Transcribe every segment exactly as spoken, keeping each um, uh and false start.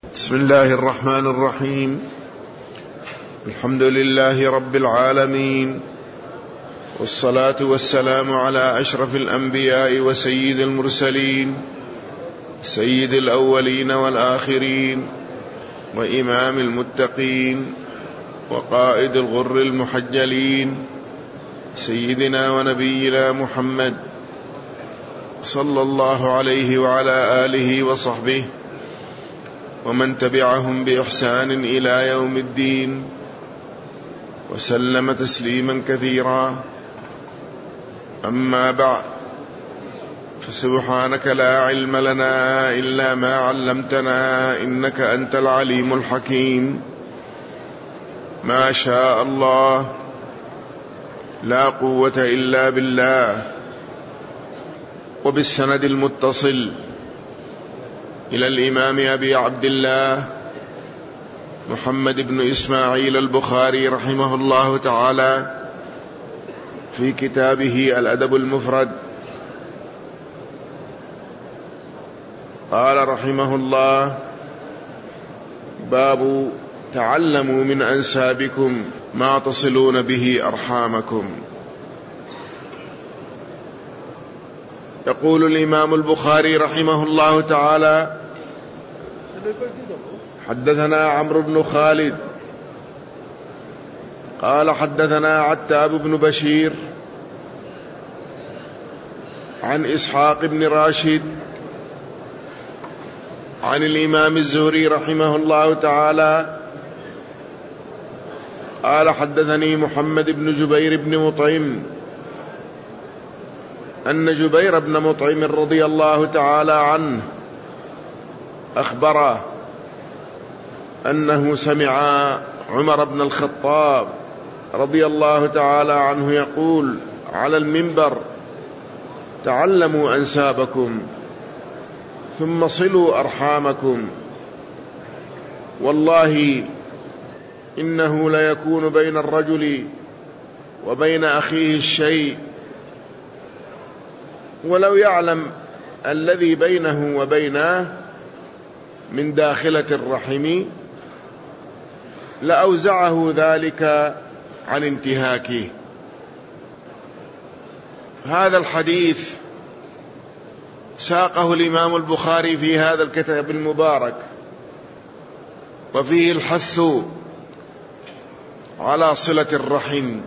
بسم الله الرحمن الرحيم. الحمد لله رب العالمين، والصلاة والسلام على أشرف الأنبياء وسيد المرسلين، سيد الأولين والآخرين، وإمام المتقين، وقائد الغر المحجلين، سيدنا ونبينا محمد صلى الله عليه وعلى آله وصحبه ومن تبعهم بإحسان إلى يوم الدين، وسلم تسليما كثيرا. أما بعد، فسبحانك لا علم لنا إلا ما علمتنا إنك أنت العليم الحكيم. ما شاء الله، لا قوة إلا بالله. وبالسند المتصل إلى الإمام أبي عبد الله محمد بن إسماعيل البخاري رحمه الله تعالى في كتابه الأدب المفرد، قال رحمه الله: باب تعلموا من أنسابكم ما تصلون به أرحامكم. يقول الإمام البخاري رحمه الله تعالى: حدثنا عمرو بن خالد قال حدثنا عتاب بن بشير عن إسحاق بن راشد عن الإمام الزهري رحمه الله تعالى قال حدثني محمد بن جبير بن مطعم أن جبير بن مطعم رضي الله تعالى عنه أخبره أنه سمع عمر بن الخطاب رضي الله تعالى عنه يقول على المنبر: تعلموا أنسابكم ثم صلوا أرحامكم، والله إنه ليكون بين الرجل وبين أخيه الشيء، ولو يعلم الذي بينه وبينه من داخلة الرحم لأوزعه ذلك عن انتهاكه. هذا الحديث ساقه الإمام البخاري في هذا الكتاب المبارك، وفيه الحث على صلة الرحم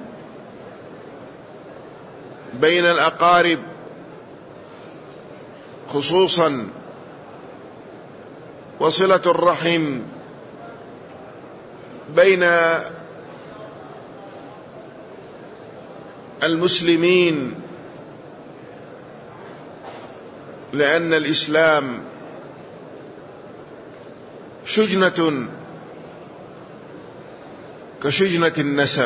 بين الأقارب خصوصا، وصلة الرحم بين المسلمين، لأن الإسلام شجنة كشجنة النسب.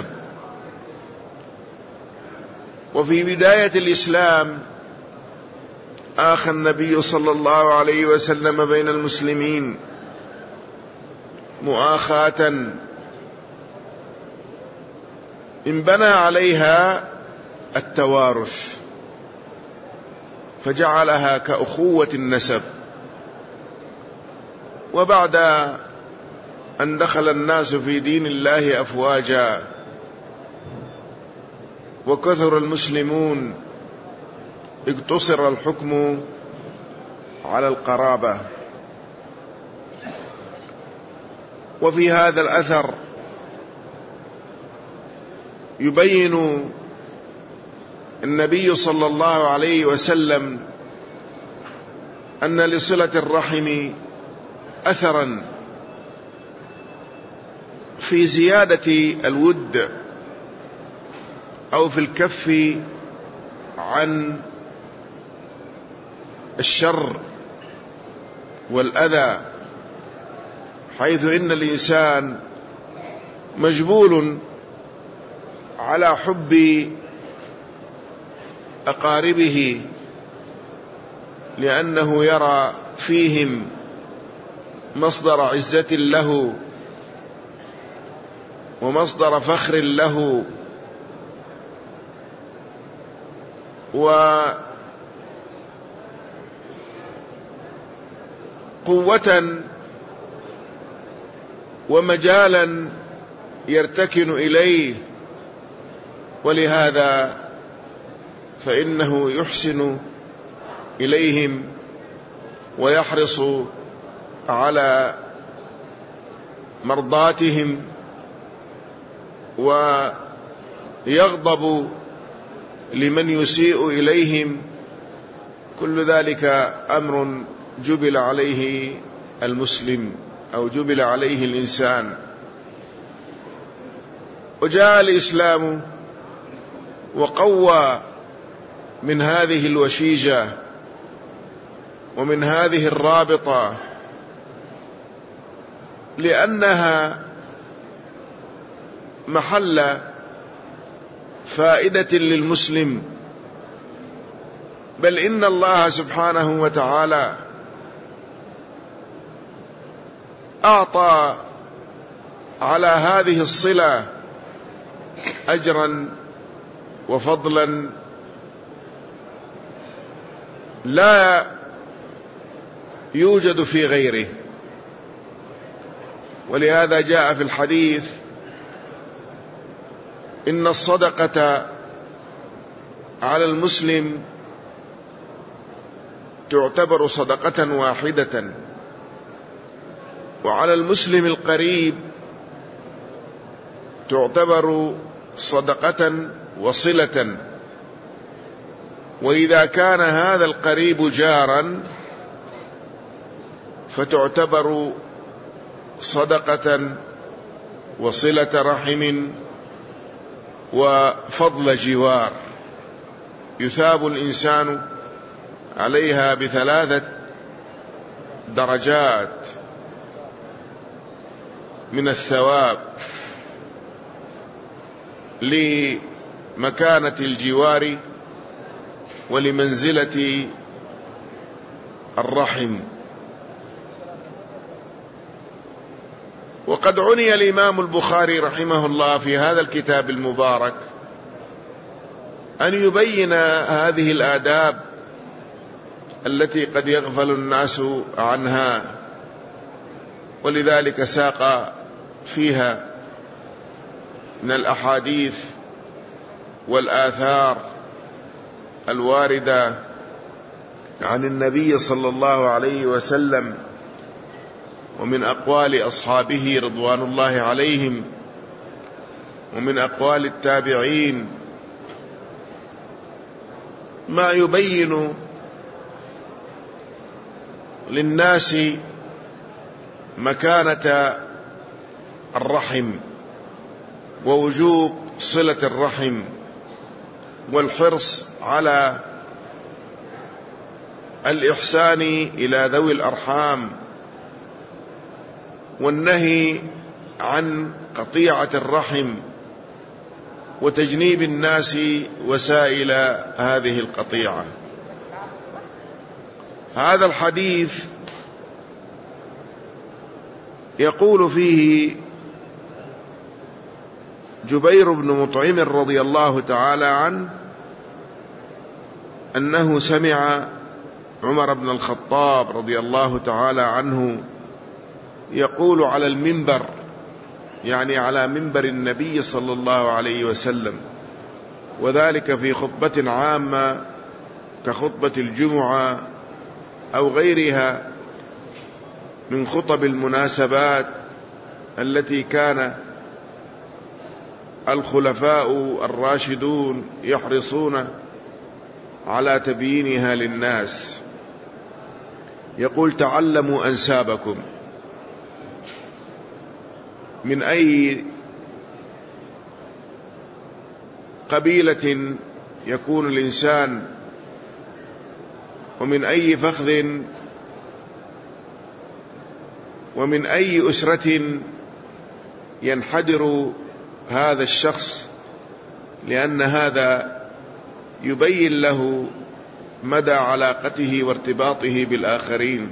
وفي بداية الإسلام آخى النبي صلى الله عليه وسلم بين المسلمين مؤاخاة انبنى عليها التوارث، فجعلها كأخوة النسب. وبعد أن دخل الناس في دين الله أفواجا وكثر المسلمون، اقتصر الحكم على القرابة. وفي هذا الأثر يبين النبي صلى الله عليه وسلم أن لصلة الرحم أثرا في زيادة الود أو في الكف عن الشر والأذى، حيث إن الإنسان مجبول على حب أقاربه، لأنه يرى فيهم مصدر عزة له ومصدر فخر له، وقوة ومجالا يرتكن إليه، ولهذا فإنه يحسن إليهم ويحرص على مرضاتهم ويغضب لمن يسيء إليهم. كل ذلك أمر جبل عليه المسلم أو جبل عليه الإنسان. وجاء الإسلام وقوى من هذه الوشيجة ومن هذه الرابطة، لأنها محل فائدة للمسلم. بل إن الله سبحانه وتعالى أعطى على هذه الصلة أجرا وفضلا لا يوجد في غيره. ولهذا جاء في الحديث: إن الصدقة على المسلم تعتبر صدقة واحدة، وعلى المسلم القريب تعتبر صدقة وصلة، وإذا كان هذا القريب جارا فتعتبر صدقة وصلة رحم وفضل جوار، يثاب الإنسان عليها بثلاثة درجات من الثواب لمكانة الجوار ولمنزلة الرحم. وقد عني الإمام البخاري رحمه الله في هذا الكتاب المبارك أن يبين هذه الآداب التي قد يغفل الناس عنها، ولذلك ساق فيها من الأحاديث والآثار الواردة عن النبي صلى الله عليه وسلم ومن أقوال أصحابه رضوان الله عليهم ومن أقوال التابعين ما يبين للناس مكانة الرحم ووجوب صلة الرحم والحرص على الإحسان إلى ذوي الأرحام والنهي عن قطيعة الرحم وتجنيب الناس وسائل هذه القطيعة. هذا الحديث يقول فيه جبير بن مطعم رضي الله تعالى عنه أنه سمع عمر بن الخطاب رضي الله تعالى عنه يقول على المنبر، يعني على منبر النبي صلى الله عليه وسلم، وذلك في خطبة عامة كخطبة الجمعة أو غيرها من خطب المناسبات التي كان الخلفاء الراشدون يحرصون على تبيينها للناس. يقول: تعلموا أنسابكم، من أي قبيلة يكون الإنسان ومن أي فخذ ومن أي أسرة ينحدر هذا الشخص، لأن هذا يبين له مدى علاقته وارتباطه بالآخرين.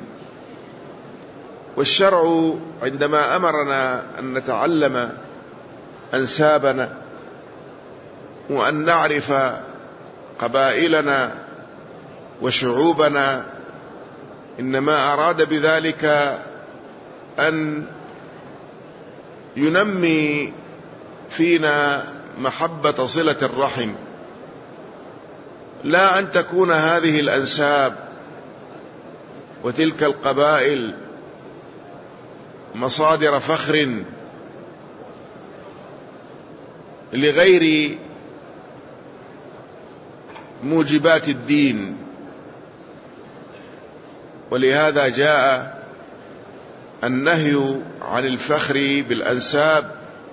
والشرع عندما أمرنا أن نتعلم أنسابنا وأن نعرف قبائلنا وشعوبنا إنما أراد بذلك أن ينمي فينا محبة صلة الرحم، لا أن تكون هذه الأنساب وتلك القبائل مصادر فخر لغير موجبات الدين. ولهذا جاء النهي عن الفخر بالأنساب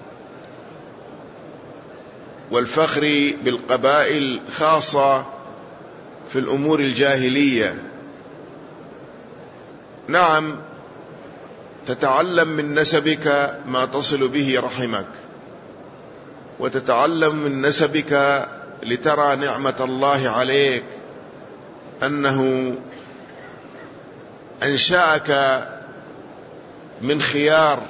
والفخر بالقبائل، خاصة في الأمور الجاهلية. نعم، تتعلم من نسبك ما تصل به رحمك، وتتعلم من نسبك لترى نعمة الله عليك، أنه أنشأك من خيار،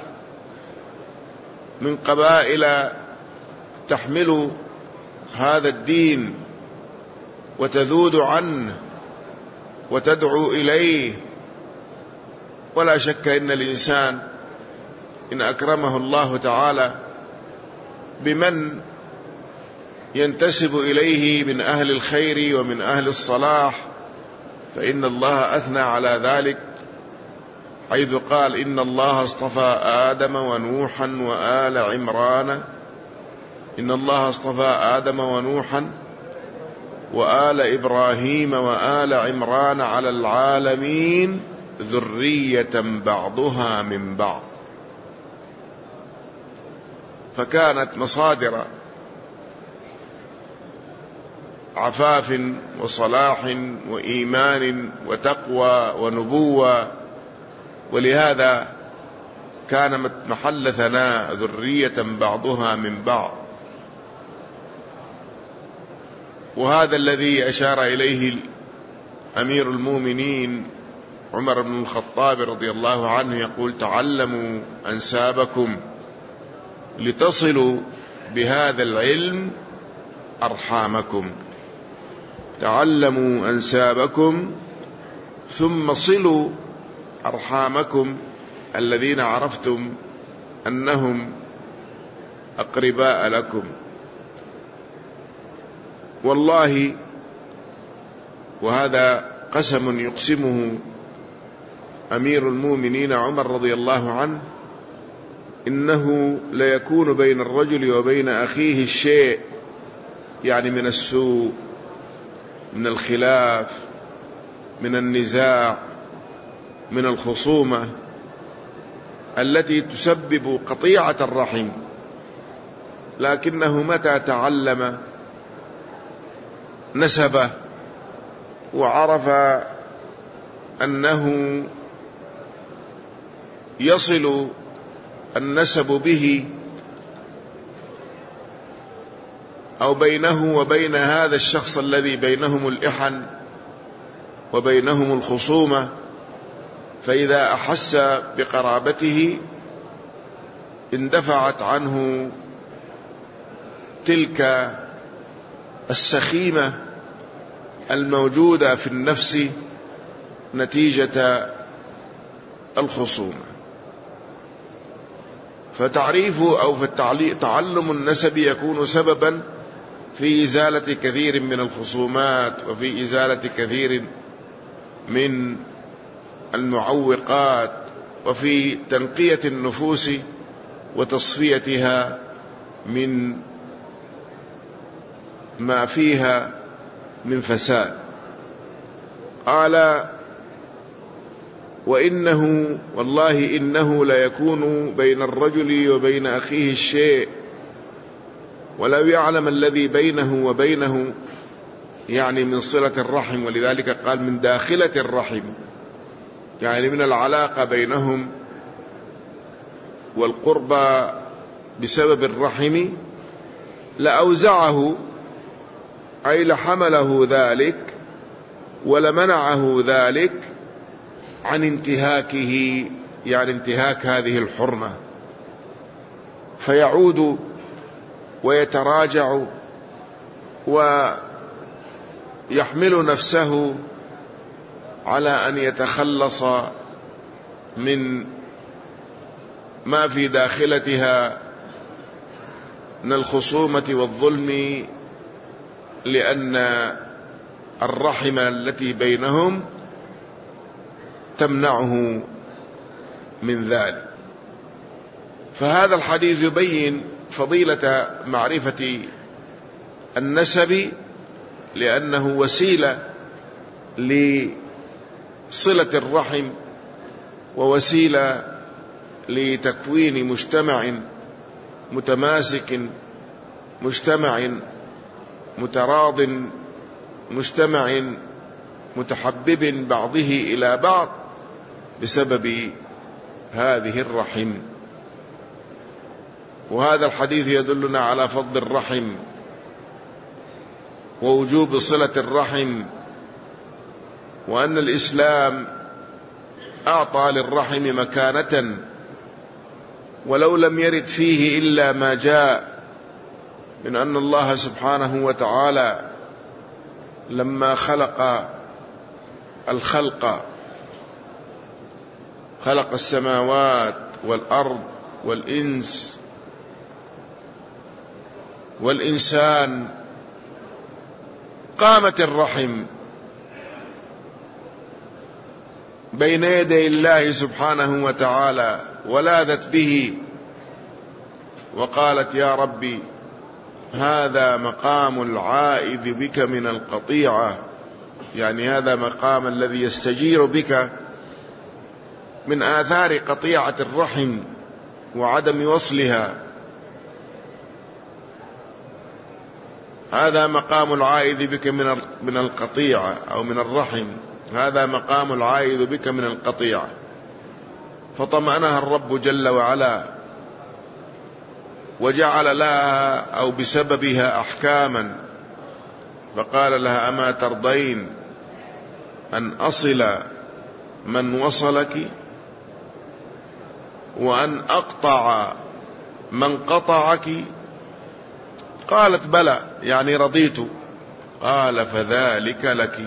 من قبائل تحمل هذا الدين وتذود عنه وتدعو إليه. ولا شك إن الإنسان إن أكرمه الله تعالى بمن ينتسب إليه من أهل الخير ومن أهل الصلاح، فإن الله أثنى على ذلك، حيث قال: إن الله اصطفى آدم ونوحا وآل عمران إن الله اصطفى آدم ونوحا وآل إبراهيم وآل عمران على العالمين ذرية بعضها من بعض. فكانت مصادر عفاف وصلاح وإيمان وتقوى ونبوة، ولهذا كان محل ثناء ذرية بعضها من بعض. وهذا الذي أشار إليه أمير المؤمنين عمر بن الخطاب رضي الله عنه، يقول: تعلموا أنسابكم لتصلوا بهذا العلم أرحامكم. تعلموا أنسابكم ثم صلوا أرحامكم الذين عرفتم أنهم أقرباء لكم. والله، وهذا قسم يقسمه أمير المؤمنين عمر رضي الله عنه، إنه ليكون بين الرجل وبين أخيه الشيء، يعني من السوء، من الخلاف، من النزاع، من الخصومة التي تسبب قطيعة الرحم، لكنه متى تعلم نسبه وعرف أنه يصل النسب به أو بينه وبين هذا الشخص الذي بينهم الإحن وبينهم الخصومة، فإذا أحس بقرابته اندفعت عنه تلك السخيمة الموجودة في النفس نتيجة الخصومة. فتعريف أو تعلم النسب يكون سببا في إزالة كثير من الخصومات، وفي إزالة كثير من المعوقات، وفي تنقية النفوس وتصفيتها من ما فيها من فساد. قال: وإنه والله إنه ليكون بين الرجل وبين أخيه الشيء ولو يعلم الذي بينه وبينه، يعني من صلة الرحم. ولذلك قال: من داخلة الرحم، يعني من العلاقة بينهم والقربى بسبب الرحم، لأوزعه، أي لحمله ذلك ولمنعه ذلك عن انتهاكه، يعني انتهاك هذه الحرمة، فيعود ويتراجع ويحمل نفسه على أن يتخلص من ما في داخلتها من الخصومة والظلم، لأن الرحم التي بينهم تمنعه من ذلك. فهذا الحديث يبين فضيلة معرفة النسب، لأنه وسيلة لصلة الرحم ووسيلة لتكوين مجتمع متماسك، مجتمع متراض، مجتمع متحبب بعضه إلى بعض بسبب هذه الرحم. وهذا الحديث يدلنا على فضل الرحم ووجوب صلة الرحم، وأن الإسلام أعطى للرحم مكانة ولو لم يرد فيه إلا ما جاء من أن الله سبحانه وتعالى لما خلق الخلق خلق السماوات والأرض والإنس والإنسان قامت الرحم بين يدي الله سبحانه وتعالى ولاذت به وقالت يا ربي هذا مقام العائذ بك من القطيعة، يعني هذا مقام الذي يستجير بك من آثار قطيعة الرحم وعدم وصلها. هذا مقام العائذ بك من من القطيعة أو من الرحم، هذا مقام العائذ بك من القطيعة. فطمأنها الرب جل وعلا وجعل لها أو بسببها أحكاما، فقال لها أما ترضين أن أصل من وصلك وأن أقطع من قطعك؟ قالت بلى، يعني رضيت. قال فذلك لك.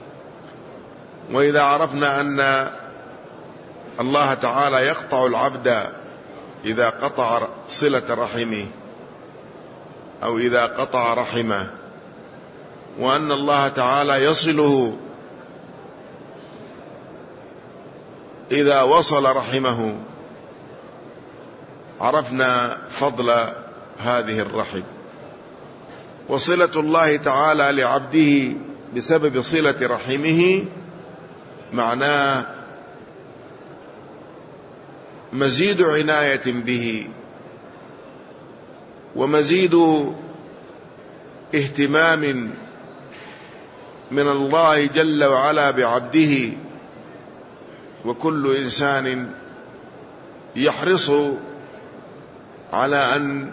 وإذا عرفنا أن الله تعالى يقطع العبد إذا قطع صلة رحمه أو إذا قطع رحمه، وأن الله تعالى يصله إذا وصل رحمه، عرفنا فضل هذه الرحم. وصلة الله تعالى لعبده بسبب صلة رحمه معناه مزيد عناية به ومزيد اهتمام من الله جل وعلا بعبده. وكل إنسان يحرص على أن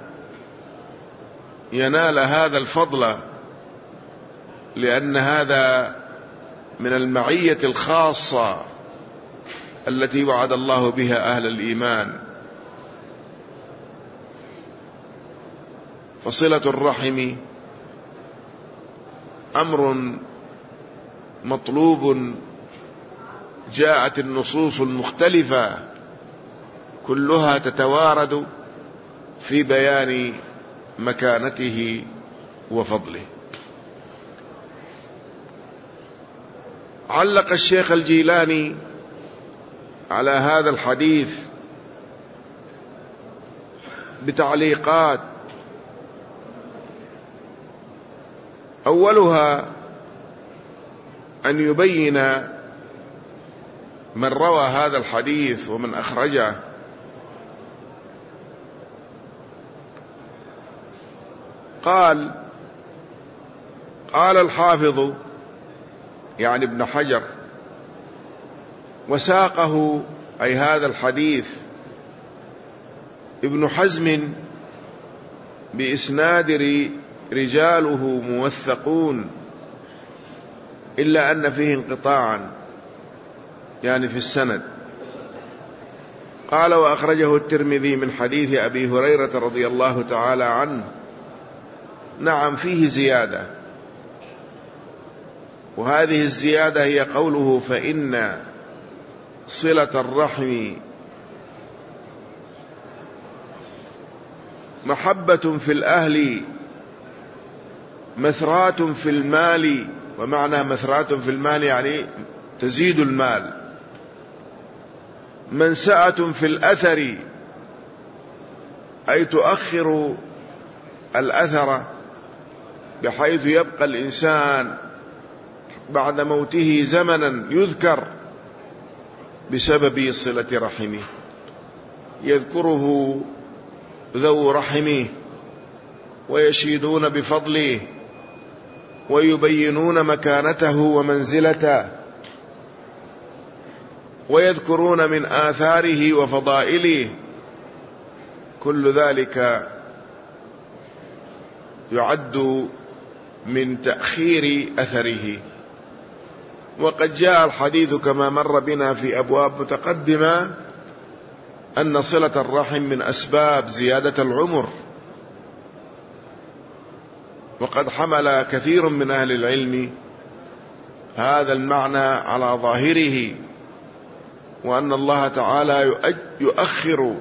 ينال هذا الفضل، لأن هذا من المعية الخاصة التي وعد الله بها أهل الإيمان. فصلة الرحم أمر مطلوب، جاءت النصوص المختلفة كلها تتوارد في بيان مكانته وفضله. علق الشيخ الجيلاني على هذا الحديث بتعليقات، أولها أن يبين من روى هذا الحديث ومن أخرجه. قال قال الحافظ يعني ابن حجر وساقه أي هذا الحديث ابن حزم بإسناد رجاله موثقون، إلا أن فيه انقطاعا يعني في السند. قال وأخرجه الترمذي من حديث أبي هريرة رضي الله تعالى عنه. نعم فيه زيادة، وهذه الزيادة هي قوله فإن صلة الرحم محبة في الأهل مثرات في المال. ومعنى مثرات في المال يعني تزيد المال. منسأة في الأثر أي تؤخر الأثر بحيث يبقى الإنسان بعد موته زمنا يذكر بسبب صلة رحمه، يذكره ذو رحمه ويشيدون بفضله ويبينون مكانته ومنزلته ويذكرون من آثاره وفضائله. كل ذلك يعد من تأخير أثره. وقد جاء الحديث كما مر بنا في أبواب متقدمة أن صلة الرحم من أسباب زيادة العمر، وقد حمل كثير من أهل العلم هذا المعنى على ظاهره، وأن الله تعالى يؤخر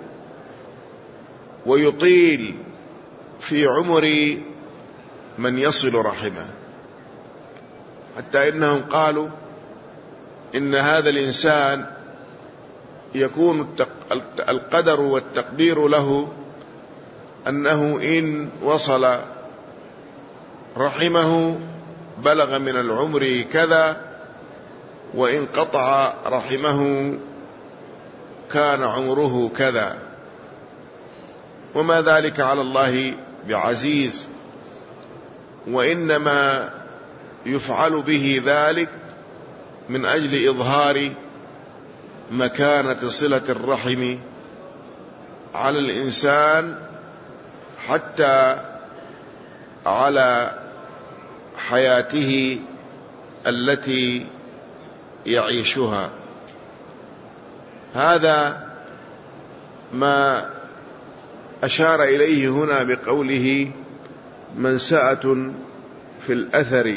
ويطيل في عمر من يصل رحمه، حتى إنهم قالوا إن هذا الإنسان يكون القدر والتقدير له أنه إن وصل رحمه بلغ من العمر كذا، وإن قطع رحمه كان عمره كذا، وما ذلك على الله بعزيز، وإنما يفعل به ذلك من أجل إظهار مكانة صلة الرحم على الإنسان حتى على حياته التي يعيشها. هذا ما أشار إليه هنا بقوله منسأة في الأثر.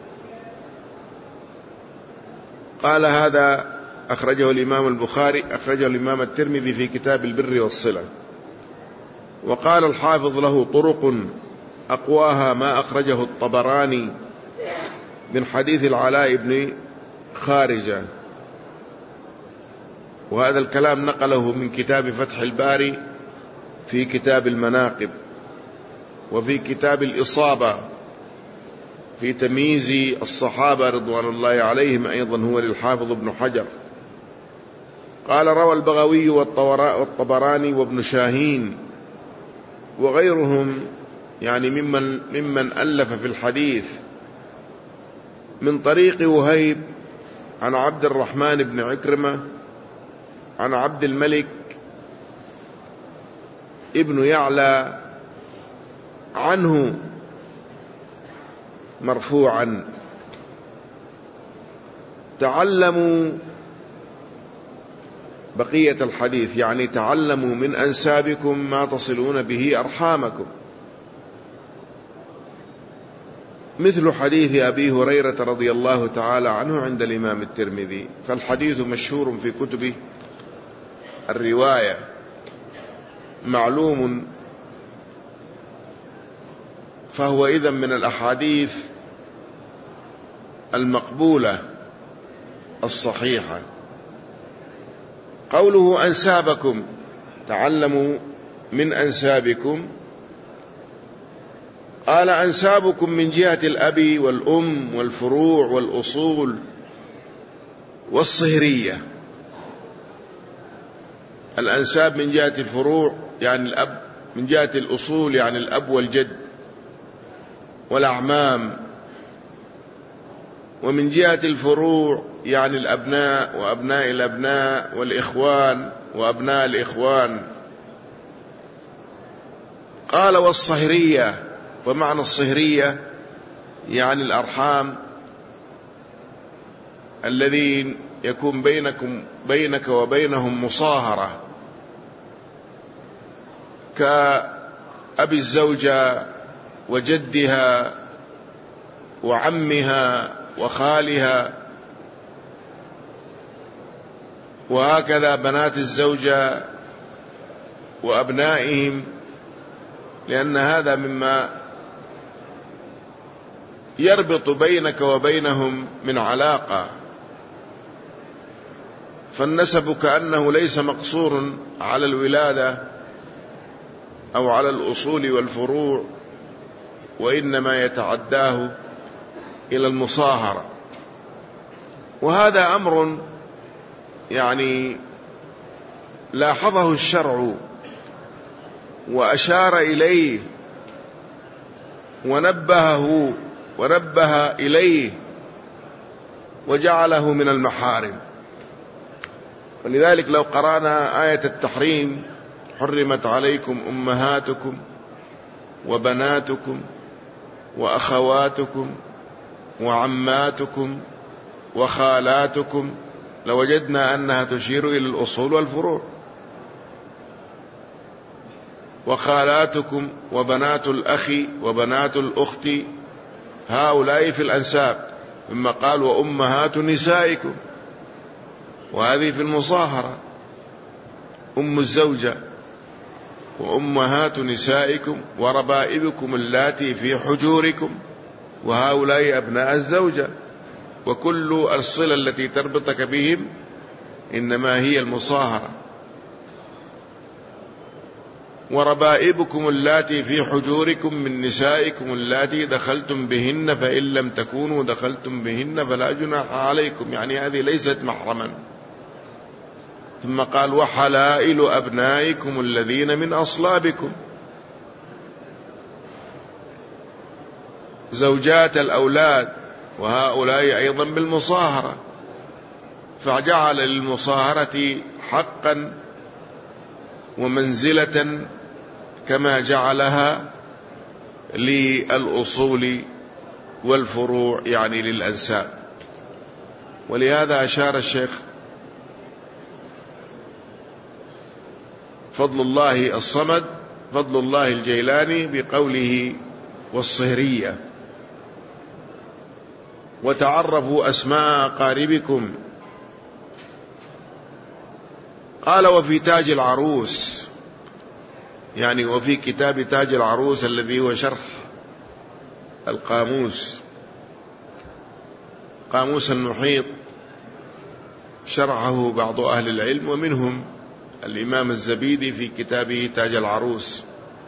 قال هذا أخرجه الإمام البخاري أخرجه الإمام الترمذي في كتاب البر والصلة. وقال الحافظ له طرق أقواها ما أخرجه الطبراني من حديث العلاء بن خارجة، وهذا الكلام نقله من كتاب فتح الباري في كتاب المناقب، وفي كتاب الإصابة في تمييز الصحابة رضوان الله عليهم أيضا هو للحافظ ابن حجر. قال روى البغوي والطبراني وابن شاهين وغيرهم يعني ممن, ممن ألف في الحديث من طريق وهيب عن عبد الرحمن بن عكرمة عن عبد الملك ابن يعلى عنه مرفوعا: تعلموا بقية الحديث يعني تعلموا من أنسابكم ما تصلون به أرحامكم، مثل حديث أبي هريرة رضي الله تعالى عنه عند الإمام الترمذي. فالحديث مشهور في كتب الرواية معلوم، فهو إذن من الأحاديث المقبولة الصحيحة. قوله أنسابكم تعلموا من أنسابكم، قال أنسابكم من جهة الأب والأم والفروع والأصول والصهرية. الأنساب من جهة الفروع يعني الأب، من جهة الأصول يعني الأب والجد والأعمام، ومن جهة الفروع يعني الأبناء وأبناء الأبناء والإخوان وأبناء الإخوان. قال والصهرية، ومعنى الصهرية يعني الأرحام الذين يكون بينكم بينك وبينهم مصاهرة، كأبي الزوجة وجدها وعمها وخالها، وهكذا بنات الزوجة وأبنائهم لأن هذا مما يربط بينك وبينهم من علاقة. فالنسب كأنه ليس مقصور على الولادة أو على الأصول والفروع، وإنما يتعداه إلى المصاهرة. وهذا أمر يعني لاحظه الشرع وأشار إليه ونبهه ونبه إليه وجعله من المحارم. ولذلك لو قرأنا آية التحريم: حرمت عليكم أمهاتكم وبناتكم وأخواتكم وعماتكم وخالاتكم، لوجدنا أنها تشير إلى الأصول والفروع. وخالاتكم وبنات الأخ وبنات الأخت، هؤلاء في الأنساب، ثم قال: وأمهات نسائكم، وهذه في المصاهرة: أم الزوجة وأمهات نسائكم وربائبكم اللاتي في حجوركم، وهؤلاء أبناء الزوجة. وكل الصلة التي تربطك بهم إنما هي المصاهرة. وربائبكم اللاتي في حجوركم من نسائكم اللاتي دخلتم بهن فإن لم تكونوا دخلتم بهن فلا جناح عليكم، يعني هذه ليست محرما. ثم قال: وحلائل أبنائكم الذين من أصلابكم، زوجات الأولاد، وهؤلاء أيضا بالمصاهرة. فجعل للمصاهرة حقا ومنزلة كما جعلها للأصول والفروع، يعني للأنساب. ولهذا أشار الشيخ فضل الله الصمد فضل الله الجيلاني بقوله: والصهرية، وتعرفوا أسماء أقاربكم. قال: وفي تاج العروس، يعني وفي كتاب تاج العروس الذي هو شرح القاموس، قاموس المحيط، شرحه بعض أهل العلم ومنهم الإمام الزبيدي في كتابه تاج العروس.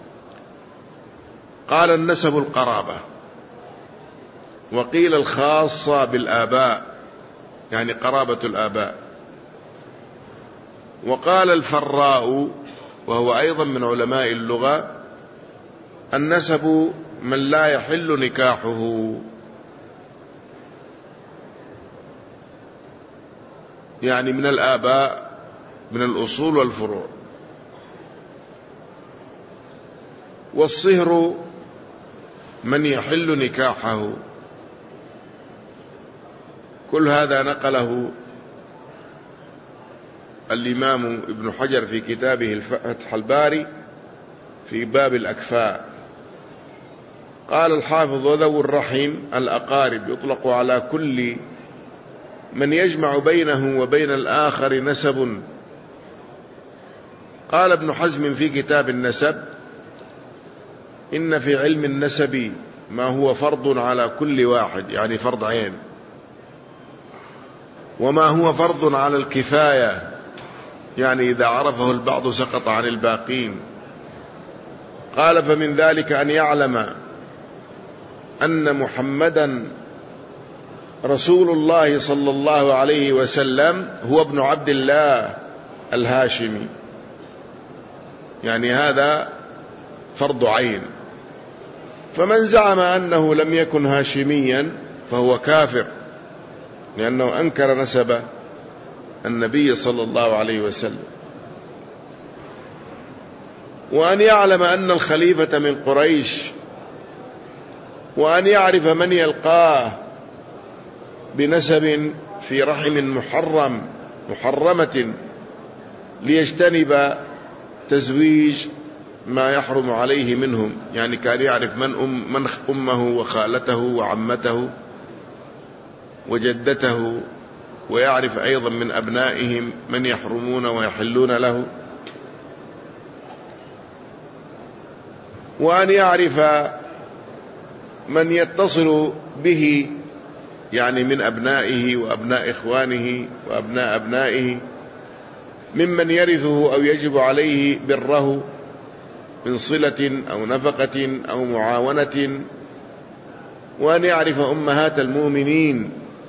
قال: النسب القرابة، وقيل الخاصة بالآباء، يعني قرابة الآباء. وقال الفراء وهو أيضا من علماء اللغة: النسب من لا يحل نكاحه، يعني من الآباء، من الأصول والفروع. والصهر من يحل نكاحه. كل هذا نقله الإمام ابن حجر في كتابه فتح الباري في باب الأكفاء. قال الحافظ: وذو الرحم الأقارب يطلق على كل من يجمع بينه وبين الآخر نسب. قال ابن حزم في كتاب النسب: إن في علم النسب ما هو فرض على كل واحد، يعني فرض عين، وما هو فرض على الكفاية، يعني إذا عرفه البعض سقط عن الباقين. قال: فمن ذلك أن يعلم أن محمدا رسول الله صلى الله عليه وسلم هو ابن عبد الله الهاشمي، يعني هذا فرض عين. فمن زعم أنه لم يكن هاشميا فهو كافر، لأنه أنكر نسب النبي صلى الله عليه وسلم. وأن يعلم أن الخليفة من قريش، وأن يعرف من يلقاه بنسب في رحم محرم محرمة ليجتنب تزويج ما يحرم عليه منهم، يعني كان يعرف من أم من أمه وخالته وعمته وجدته، ويعرف أيضا من أبنائهم من يحرمون ويحلون له. وأن يعرف من يتصل به يعني من أبنائه وأبناء إخوانه وأبناء أبنائه ممن يرثه أو يجب عليه بره من صلة أو نفقة أو معاونة، وأن يعرف أمهات المؤمنين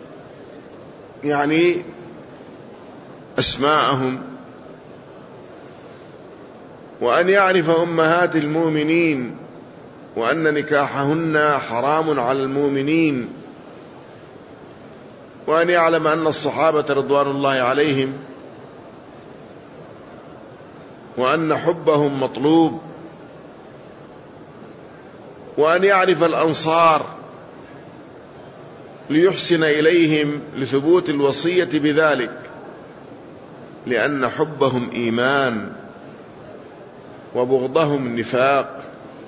يعني أسماءهم، وأن يعرف أمهات المؤمنين وأن نكاحهن حرام على المؤمنين، وأن يعلم أن الصحابة رضوان الله عليهم وأن حبهم مطلوب، وأن يعرف الأنصار ليحسن إليهم لثبوت الوصية بذلك، لأن حبهم إيمان وبغضهم نفاق.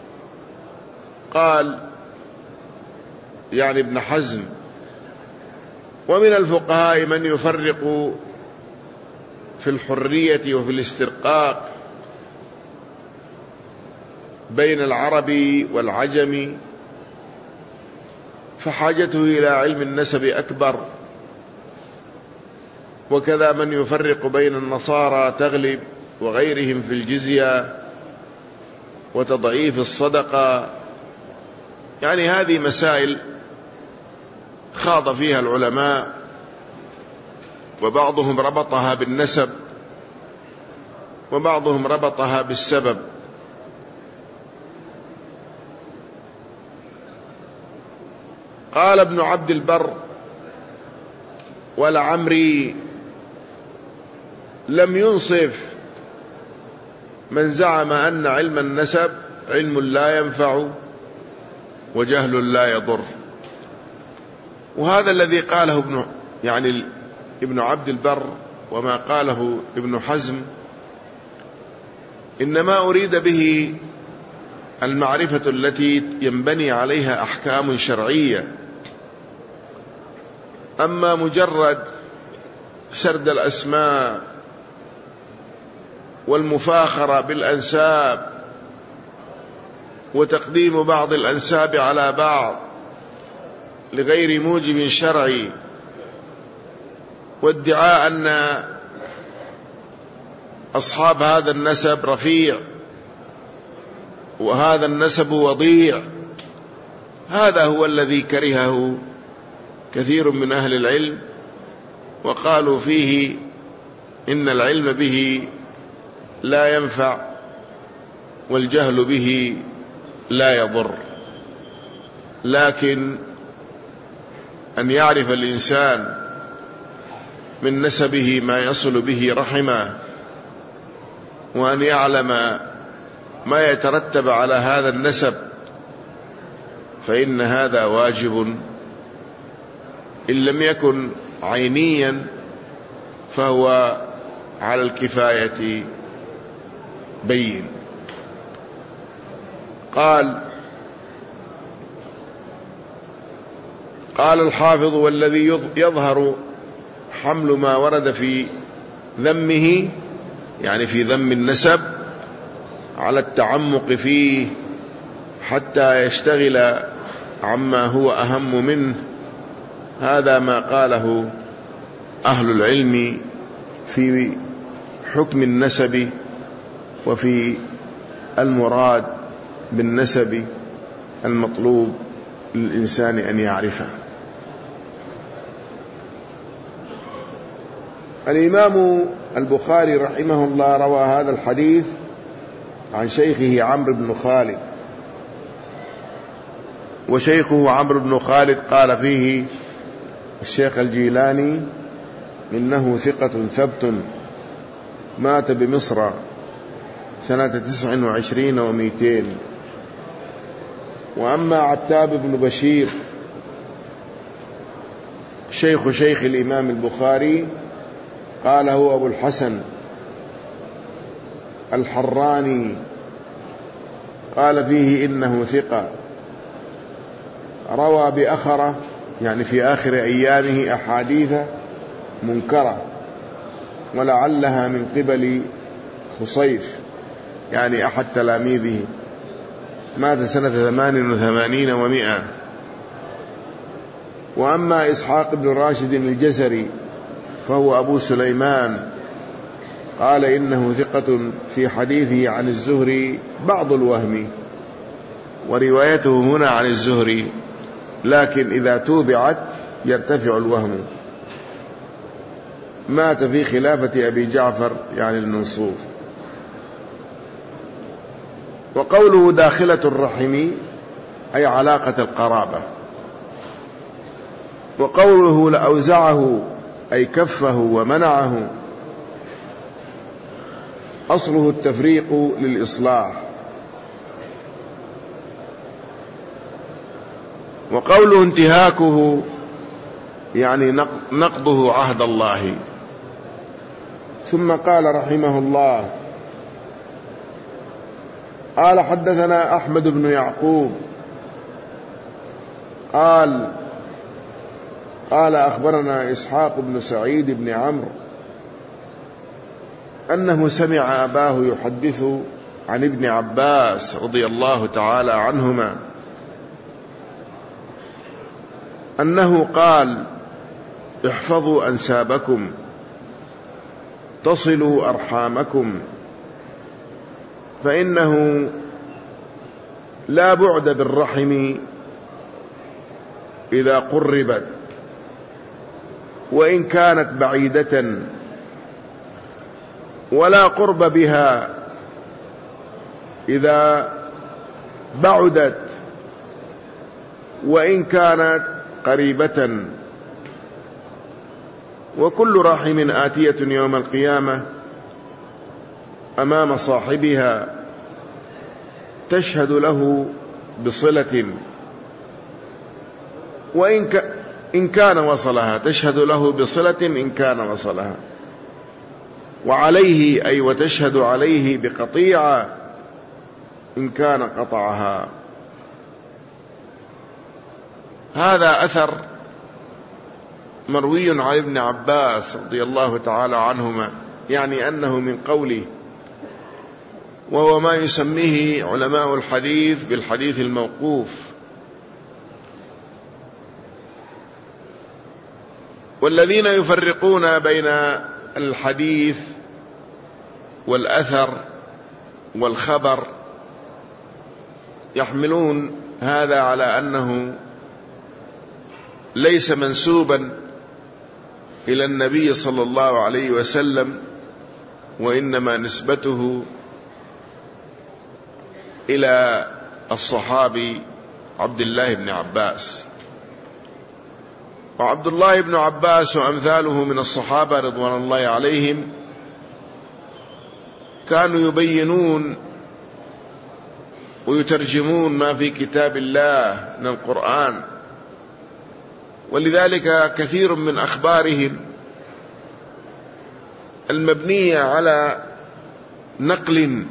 قال يعني ابن حزم: ومن الفقهاء من يفرق في الحرية وفي الاسترقاق بين العرب والعجم، فحاجته إلى علم النسب أكبر. وكذا من يفرق بين النصارى تغلب وغيرهم في الجزية وتضعيف الصدقة. يعني هذه مسائل خاض فيها العلماء، وبعضهم ربطها بالنسب وبعضهم ربطها بالسبب. قال ابن عبد البر: ولعمري لم ينصف من زعم أن علم النسب علم لا ينفع وجهل لا يضر. وهذا الذي قاله ابن يعني ابن عبد البر وما قاله ابن حزم إنما أريد به المعرفة التي ينبني عليها أحكام شرعية. أما مجرد سرد الأسماء والمفاخرة بالأنساب وتقديم بعض الأنساب على بعض لغير موجب شرعي، وادعاء أن أصحاب هذا النسب رفيع وهذا النسب وضيع، هذا هو الذي كرهه كثير من أهل العلم، وقالوا فيه إن العلم به لا ينفع والجهل به لا يضر. لكن أن يعرف الإنسان من نسبه ما يصل به رحمه، وأن يعلم ما يترتب على هذا النسب، فإن هذا واجب، إن لم يكن عينيا فهو على الكفاية بين. قال قال الحافظ: والذي يظهر حمل ما ورد في ذمه يعني في ذم النسب على التعمق فيه حتى يشتغل عما هو أهم منه. هذا ما قاله أهل العلم في حكم النسب وفي المراد بالنسب المطلوب للإنسان أن يعرفه. الإمام البخاري رحمه الله روى هذا الحديث عن شيخه عمرو بن خالد، وشيخه عمرو بن خالد قال فيه الشيخ الجيلاني إنه ثقة ثبت مات بمصر سنة تسع وعشرين ومئتين. وأما عتاب بن بشير شيخ شيخ الإمام البخاري قال هو أبو الحسن الحراني، قال فيه إنه ثقة روى بأخرة يعني في آخر أيامه أحاديث منكرة، ولعلها من قبل خصيف يعني أحد تلاميذه. مات سنة ثمان وثمانين ومائة. وأما إسحاق بن راشد الجزري فهو أبو سليمان، قال إنه ثقة في حديثه عن الزهري بعض الوهم، وروايته هنا عن الزهري، لكن إذا توبعت يرتفع الوهم. مات في خلافة أبي جعفر يعني المنصور. وقوله داخلة الرحم أي علاقة القرابة. وقوله لأوزعه أي كفه ومنعه، أصله التفريق للإصلاح. وقوله انتهاكه يعني نقضه عهد الله. ثم قال رحمه الله: قال حدثنا أحمد بن يعقوب قال قال أخبرنا إسحاق بن سعيد بن عمرو أنه سمع أباه يحدث عن ابن عباس رضي الله تعالى عنهما أنه قال: احفظوا أنسابكم، تصلوا أرحامكم، فإنه لا بعد بالرحم إذا قربت، وإن كانت بعيدة، ولا قرب بها إذا بعدت، وإن كانت قريبة. وكل رحم آتية يوم القيامة أمام صاحبها تشهد له بصلة، وإن إن كان وصلها، تشهد له بصلة إن كان وصلها، وعليه أي وتشهد عليه بقطيعة إن كان قطعها. هذا أثر مروي عن ابن عباس رضي الله تعالى عنهما، يعني أنه من قوله، وهو ما يسميه علماء الحديث بالحديث الموقوف. والذين يفرقون بين الحديث والأثر والخبر يحملون هذا على أنه ليس منسوبا إلى النبي صلى الله عليه وسلم، وإنما نسبته إلى الصحابي عبد الله بن عباس. وعبد الله بن عباس وأمثاله من الصحابة رضوان الله عليهم كانوا يبينون ويترجمون ما في كتاب الله من القرآن، ولذلك كثير من أخبارهم المبنية على نقل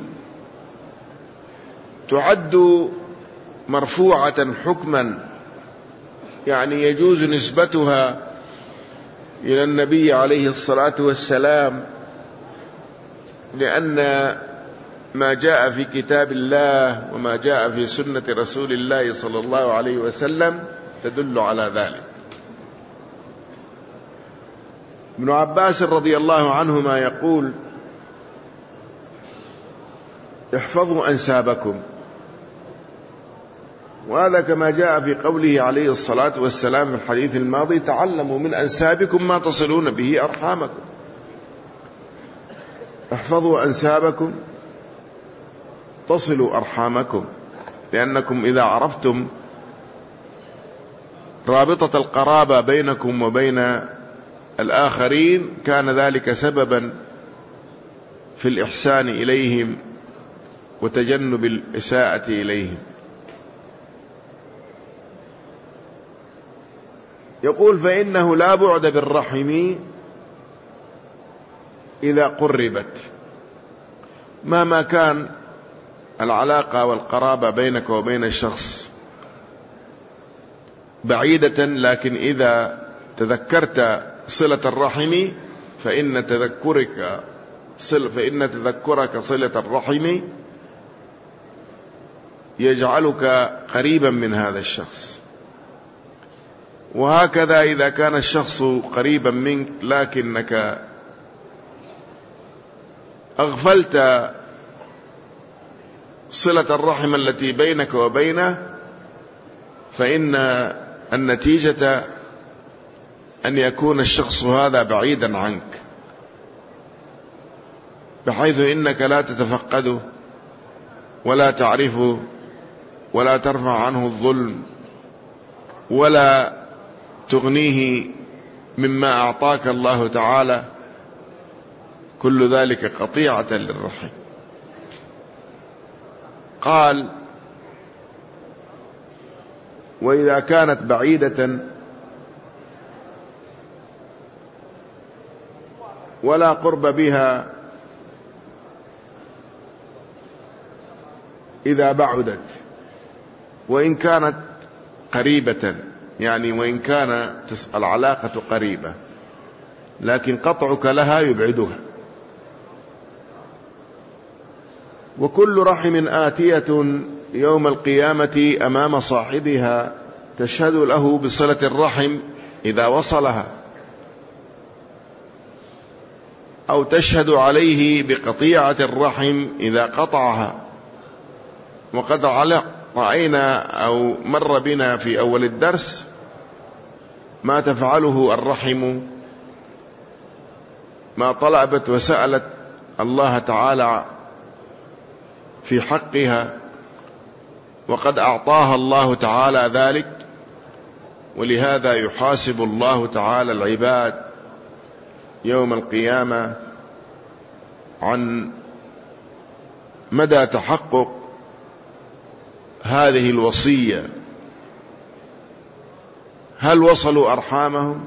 تعد مرفوعة حكما، يعني يجوز نسبتها إلى النبي عليه الصلاة والسلام، لأن ما جاء في كتاب الله وما جاء في سنة رسول الله صلى الله عليه وسلم تدل على ذلك. ابن عباس رضي الله عنهما يقول: احفظوا أنسابكم، وهذا كما جاء في قوله عليه الصلاة والسلام في الحديث الماضي: تعلموا من أنسابكم ما تصلون به أرحامكم. احفظوا أنسابكم تصلوا أرحامكم، لأنكم إذا عرفتم رابطة القرابة بينكم وبين الآخرين كان ذلك سببا في الإحسان إليهم وتجنب الإساءة إليهم. يقول: فإنه لا بعد بالرحم إذا قربت، مهما كان العلاقة والقرابة بينك وبين الشخص بعيدة، لكن إذا تذكرت صلة الرحم فإن تذكرك صل فإن تذكرك صلة الرحم يجعلك قريبا من هذا الشخص. وهكذا إذا كان الشخص قريبا منك لكنك أغفلت صلة الرحم التي بينك وبينه، فإن النتيجة أن يكون الشخص هذا بعيدا عنك، بحيث إنك لا تتفقده ولا تعرفه ولا ترفع عنه الظلم ولا تغنيه مما أعطاك الله تعالى، كل ذلك قطيعة للرحم. قال: وإذا كانت بعيدة ولا قرب بها إذا بعدت، وإن كانت قريبة، يعني وإن كان العلاقة قريبة لكن قطعك لها يبعدها. وكل رحم آتية يوم القيامة أمام صاحبها تشهد له بصلة الرحم إذا وصلها، أو تشهد عليه بقطيعة الرحم إذا قطعها. وقد رأينا أو مر بنا في أول الدرس ما تفعله الرحم، ما طلبت وسألت الله تعالى في حقها، وقد أعطاها الله تعالى ذلك. ولهذا يحاسب الله تعالى العباد يوم القيامة عن مدى تحقق هذه الوصية. هل وصلوا أرحامهم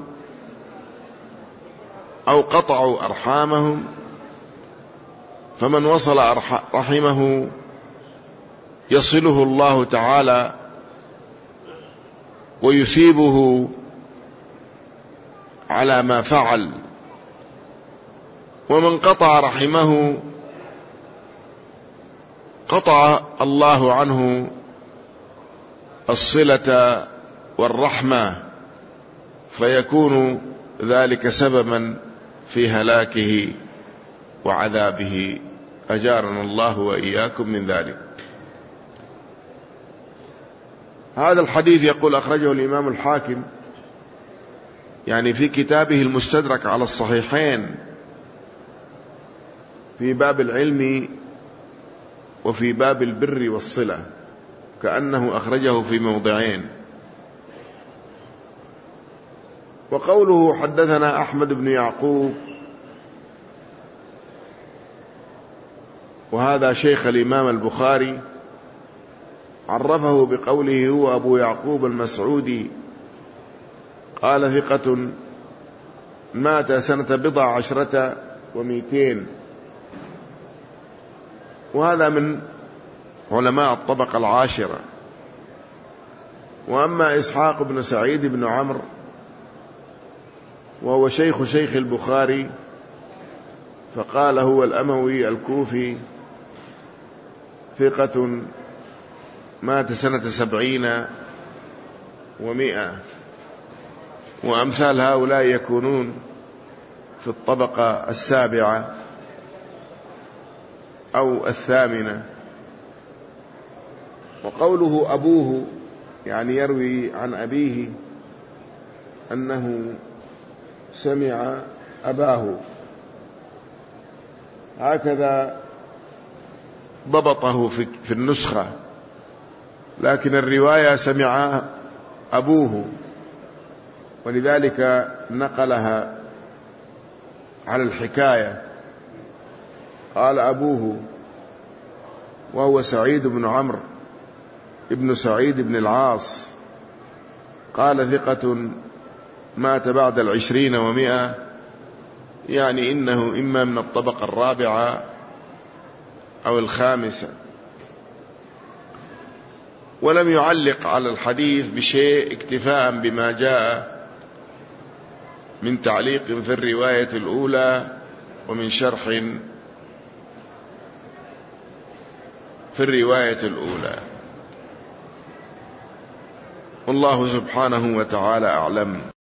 أو قطعوا أرحامهم؟ فمن وصل رحمه يصله الله تعالى ويثيبه على ما فعل، ومن قطع رحمه قطع الله عنه الصلة والرحمة، فيكون ذلك سببا في هلاكه وعذابه، أجارنا الله وإياكم من ذلك. هذا الحديث يقول أخرجه الإمام الحاكم، يعني في كتابه المستدرك على الصحيحين، في باب العلم وفي باب البر والصلة، كأنه أخرجه في موضعين. وقوله حدثنا أحمد بن يعقوب، وهذا شيخ الإمام البخاري، عرفه بقوله هو أبو يعقوب المسعودي، قال ثقة مات سنة بضع عشرة ومئتين، وهذا من علماء الطبقة العاشرة. وأما إسحاق بن سعيد بن عمرو وهو شيخ شيخ البخاري فقال هو الأموي الكوفي، ثقة مات سنة سبعين ومئة. وأمثال هؤلاء يكونون في الطبقة السابعة أو الثامنة. وقوله أبوه يعني يروي عن أبيه أنه سمع أباه، هكذا ضبطه في النسخة، لكن الرواية سمع أبوه، ولذلك نقلها على الحكاية، قال أبوه، وهو سعيد بن عمرو ابن سعيد بن العاص، قال ثقة مات بعد العشرين ومئة، يعني إنه إما من الطبقة الرابعة أو الخامسة. ولم يعلق على الحديث بشيء اكتفاء بما جاء من تعليق في الرواية الأولى ومن شرح في الرواية الأولى. والله سبحانه وتعالى أعلم.